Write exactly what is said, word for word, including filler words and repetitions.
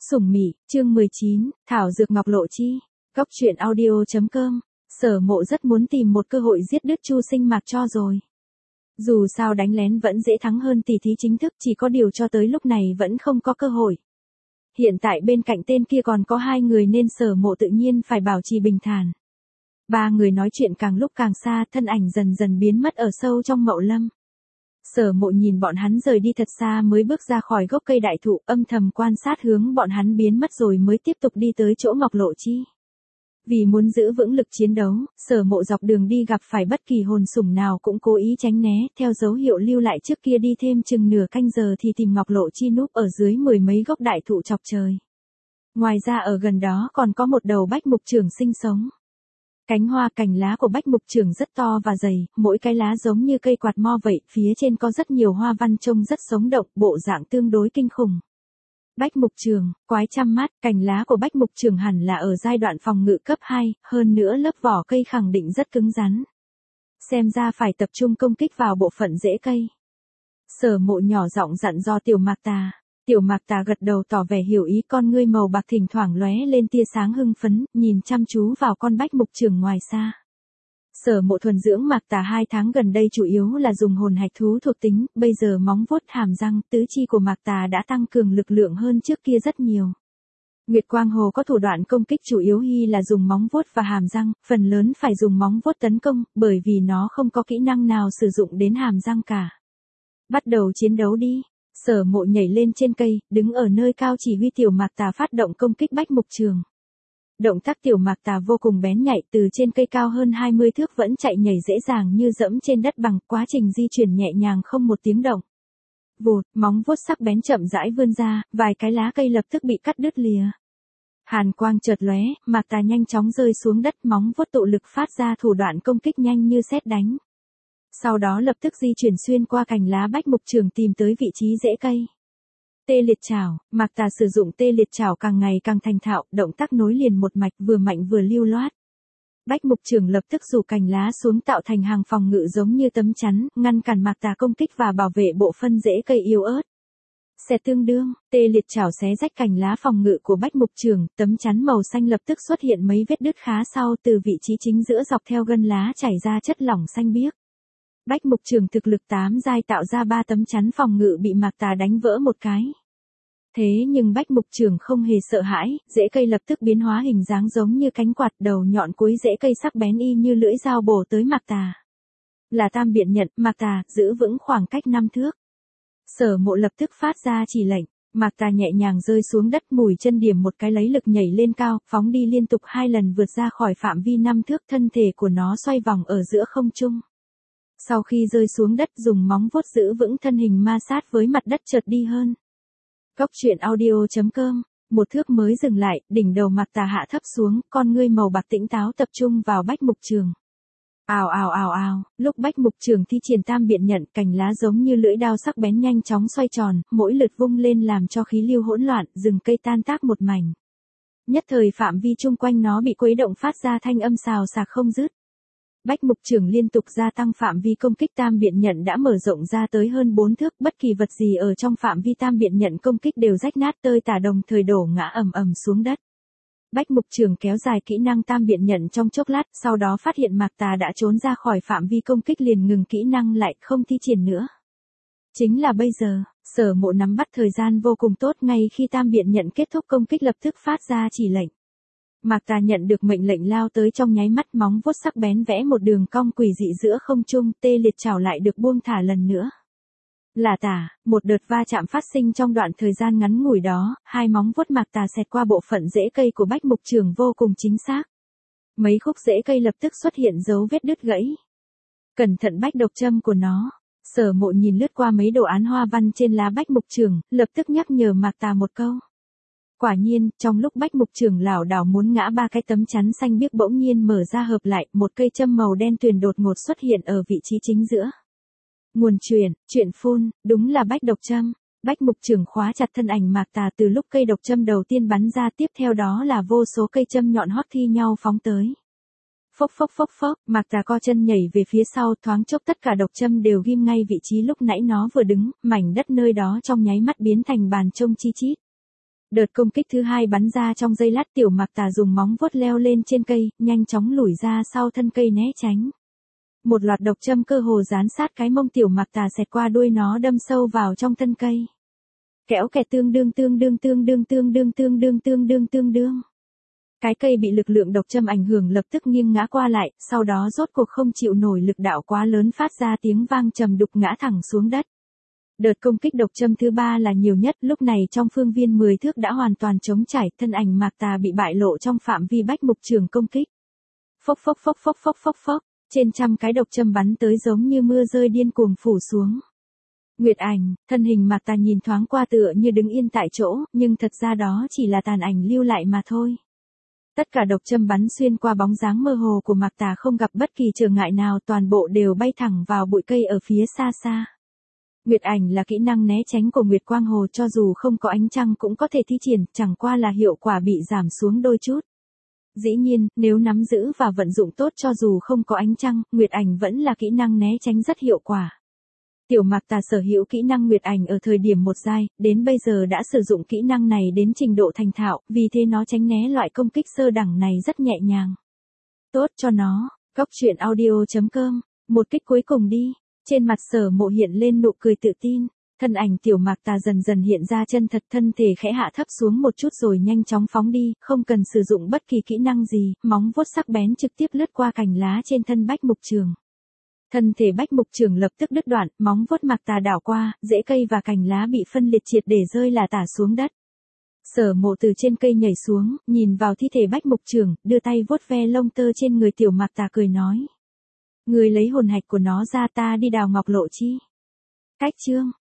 Sủng Mị, chương mười chín, Thảo Dược Ngọc Lộ Chi. Góc truyện audio chấm com. Sở Mộ rất muốn tìm một cơ hội giết đứt Chu Sinh Mạc cho rồi. Dù sao đánh lén vẫn dễ thắng hơn tỉ thí chính thức, chỉ có điều cho tới lúc này vẫn không có cơ hội. Hiện tại bên cạnh tên kia còn có hai người nên Sở Mộ tự nhiên phải bảo trì bình thản. Ba người nói chuyện càng lúc càng xa, thân ảnh dần dần biến mất ở sâu trong mậu lâm. Sở Mộ nhìn bọn hắn rời đi thật xa mới bước ra khỏi gốc cây đại thụ, âm thầm quan sát hướng bọn hắn biến mất rồi mới tiếp tục đi tới chỗ Ngọc Lộ Chi. Vì muốn giữ vững lực chiến đấu, Sở Mộ dọc đường đi gặp phải bất kỳ hồn sủng nào cũng cố ý tránh né, theo dấu hiệu lưu lại trước kia đi thêm chừng nửa canh giờ thì tìm Ngọc Lộ Chi núp ở dưới mười mấy gốc đại thụ chọc trời. Ngoài ra ở gần đó còn có một đầu bách mục trưởng sinh sống. Cánh hoa cành lá của bách mục trưởng rất to và dày, mỗi cái lá giống như cây quạt mo vậy, phía trên có rất nhiều hoa văn trông rất sống động, bộ dạng tương đối kinh khủng. Bách mục trường, quái trăm mắt, cành lá của bách mục trường hẳn là ở giai đoạn phòng ngự cấp hai, hơn nữa lớp vỏ cây khẳng định rất cứng rắn. Xem ra phải tập trung công kích vào bộ phận rễ cây. Sở Mộ nhỏ giọng dặn dò Tiểu Mạc Tà. Tiểu Mạc Tà gật đầu tỏ vẻ hiểu ý, con ngươi màu bạc thỉnh thoảng lóe lên tia sáng hưng phấn, nhìn chăm chú vào con bách mục trường ngoài xa. Sở Mộ thuần dưỡng Mạc Tà hai tháng gần đây chủ yếu là dùng hồn hạch thú thuộc tính, bây giờ móng vuốt hàm răng, tứ chi của Mạc Tà đã tăng cường lực lượng hơn trước kia rất nhiều. Nguyệt Quang Hồ có thủ đoạn công kích chủ yếu hi là dùng móng vuốt và hàm răng, phần lớn phải dùng móng vuốt tấn công, bởi vì nó không có kỹ năng nào sử dụng đến hàm răng cả. Bắt đầu chiến đấu đi. Sở Mộ nhảy lên trên cây, đứng ở nơi cao chỉ huy Tiểu Mạc Tà phát động công kích bách mục trường. Động tác Tiểu Mạc Tà vô cùng bén nhạy, từ trên cây cao hơn hai mươi thước vẫn chạy nhảy dễ dàng như dẫm trên đất bằng, quá trình di chuyển nhẹ nhàng không một tiếng động. Vụt, móng vuốt sắc bén chậm rãi vươn ra, vài cái lá cây lập tức bị cắt đứt lìa. Hàn quang chợt lóe, Mạc Tà nhanh chóng rơi xuống đất, móng vuốt tụ lực phát ra thủ đoạn công kích nhanh như sét đánh. Sau đó lập tức di chuyển xuyên qua cành lá bách mục trường tìm tới vị trí rễ cây. Tê liệt chảo, Mạc Tà sử dụng tê liệt chảo càng ngày càng thành thạo, động tác nối liền một mạch vừa mạnh vừa lưu loát. Bách mục trường lập tức rủ cành lá xuống tạo thành hàng phòng ngự giống như tấm chắn, ngăn cản Mạc Tà công kích và bảo vệ bộ phân rễ cây yếu ớt. Xẹt tương đương, tê liệt chảo xé rách cành lá phòng ngự của bách mục trường, tấm chắn màu xanh lập tức xuất hiện mấy vết đứt khá sâu, từ vị trí chính giữa dọc theo gân lá chảy ra chất lỏng xanh biếc. Bách mục trường thực lực tám giai tạo ra ba tấm chắn phòng ngự bị Mạc Tà đánh vỡ một cái. Thế nhưng bách mục trường không hề sợ hãi, rễ cây lập tức biến hóa hình dáng giống như cánh quạt, đầu nhọn cuối rễ cây sắc bén y như lưỡi dao bổ tới Mạc Tà. Là tam biện nhận, Mạc Tà, giữ vững khoảng cách năm thước. Sở Mộ lập tức phát ra chỉ lệnh, Mạc Tà nhẹ nhàng rơi xuống đất, mùi chân điểm một cái lấy lực nhảy lên cao, phóng đi liên tục hai lần vượt ra khỏi phạm vi năm thước, thân thể của nó xoay vòng ở giữa không trung. Sau khi rơi xuống đất dùng móng vuốt giữ vững thân hình ma sát với mặt đất chợt đi hơn. Góc truyện audio chấm com. Một thước mới dừng lại, đỉnh đầu Mạc Tà hạ thấp xuống, con ngươi màu bạc tĩnh táo tập trung vào bách mục trường. Ào ào ào ào, lúc bách mục trường thi triển tam biện nhận, cành lá giống như lưỡi dao sắc bén nhanh chóng xoay tròn, mỗi lượt vung lên làm cho khí lưu hỗn loạn, rừng cây tan tác một mảnh. Nhất thời phạm vi chung quanh nó bị quấy động phát ra thanh âm xào xạc không dứt. Bách mục trường liên tục gia tăng phạm vi công kích, tam biện nhận đã mở rộng ra tới hơn bốn thước, bất kỳ vật gì ở trong phạm vi tam biện nhận công kích đều rách nát tơi tả, đồng thời đổ ngã ầm ầm xuống đất. Bách mục trường kéo dài kỹ năng tam biện nhận trong chốc lát, sau đó phát hiện Mạc Tà đã trốn ra khỏi phạm vi công kích liền ngừng kỹ năng lại, không thi triển nữa. Chính là bây giờ, Sở Mộ nắm bắt thời gian vô cùng tốt, ngay khi tam biện nhận kết thúc công kích lập tức phát ra chỉ lệnh. Mạc Tà nhận được mệnh lệnh lao tới, trong nháy mắt móng vuốt sắc bén vẽ một đường cong quỷ dị giữa không trung, tê liệt chảo lại được buông thả lần nữa. Là tả, một đợt va chạm phát sinh trong đoạn thời gian ngắn ngủi đó, hai móng vuốt Mạc Tà xẹt qua bộ phận rễ cây của bách mục trường vô cùng chính xác. Mấy khúc rễ cây lập tức xuất hiện dấu vết đứt gãy. Cẩn thận bách độc châm của nó. Sở Mộ nhìn lướt qua mấy đồ án hoa văn trên lá bách mục trường, lập tức nhắc nhở Mạc Tà một câu. Quả nhiên, trong lúc bách mục trường lảo đảo muốn ngã, ba cái tấm chắn xanh biếc bỗng nhiên mở ra hợp lại, một cây châm màu đen tuyền đột ngột xuất hiện ở vị trí chính giữa. Nguồn truyền, chuyện phun, đúng là bách độc châm. Bách mục trường khóa chặt thân ảnh Mạc Tà từ lúc cây độc châm đầu tiên bắn ra, tiếp theo đó là vô số cây châm nhọn hoắt thi nhau phóng tới. Phốc phốc phốc phốc, Mạc Tà co chân nhảy về phía sau, thoáng chốc tất cả độc châm đều ghim ngay vị trí lúc nãy nó vừa đứng, mảnh đất nơi đó trong nháy mắt biến thành bàn trông chi chít. Đợt công kích thứ hai bắn ra trong giây lát, tiểu Mạc Tà dùng móng vuốt leo lên trên cây, nhanh chóng lủi ra sau thân cây né tránh. Một loạt độc châm cơ hồ dán sát cái mông tiểu Mạc Tà xẹt qua đuôi nó đâm sâu vào trong thân cây. Kéo kẹt tương đương tương đương tương đương tương đương tương đương tương đương tương đương. Cái cây bị lực lượng độc châm ảnh hưởng lập tức nghiêng ngã qua lại, sau đó rốt cuộc không chịu nổi lực đạo quá lớn phát ra tiếng vang trầm đục ngã thẳng xuống đất. Đợt công kích độc châm thứ ba là nhiều nhất, lúc này trong phương viên mười thước đã hoàn toàn trống trải, thân ảnh Mạc Tà bị bại lộ trong phạm vi Bách Mục Trường công kích. Phốc phốc phốc phốc phốc phốc phốc, trên trăm cái độc châm bắn tới giống như mưa rơi điên cuồng phủ xuống. Nguyệt Ảnh, thân hình Mạc Tà nhìn thoáng qua tựa như đứng yên tại chỗ, nhưng thật ra đó chỉ là tàn ảnh lưu lại mà thôi. Tất cả độc châm bắn xuyên qua bóng dáng mơ hồ của Mạc Tà không gặp bất kỳ trở ngại nào, toàn bộ đều bay thẳng vào bụi cây ở phía xa xa. Nguyệt Ảnh là kỹ năng né tránh của Nguyệt Quang Hồ, cho dù không có ánh trăng cũng có thể thi triển, chẳng qua là hiệu quả bị giảm xuống đôi chút. Dĩ nhiên, nếu nắm giữ và vận dụng tốt cho dù không có ánh trăng, Nguyệt Ảnh vẫn là kỹ năng né tránh rất hiệu quả. Tiểu Mạc Tà sở hữu kỹ năng Nguyệt Ảnh ở thời điểm một giai, đến bây giờ đã sử dụng kỹ năng này đến trình độ thành thạo, vì thế nó tránh né loại công kích sơ đẳng này rất nhẹ nhàng. Tốt cho nó, góc truyện audio chấm com, một kích cuối cùng đi. Trên mặt Sở Mộ hiện lên nụ cười tự tin, thân ảnh tiểu Mạc Tà dần dần hiện ra chân thật, thân thể khẽ hạ thấp xuống một chút rồi nhanh chóng phóng đi, không cần sử dụng bất kỳ kỹ năng gì, móng vuốt sắc bén trực tiếp lướt qua cành lá trên thân Bách Mục Trường. Thân thể Bách Mục Trường lập tức đứt đoạn, móng vuốt Mạc Tà đảo qua, rễ cây và cành lá bị phân liệt triệt để rơi là tả xuống đất. Sở Mộ từ trên cây nhảy xuống, nhìn vào thi thể Bách Mục Trường, đưa tay vuốt ve lông tơ trên người tiểu Mạc Tà cười nói. Người lấy hồn hạch của nó ra, ta đi đào ngọc lộ chi. Cách chương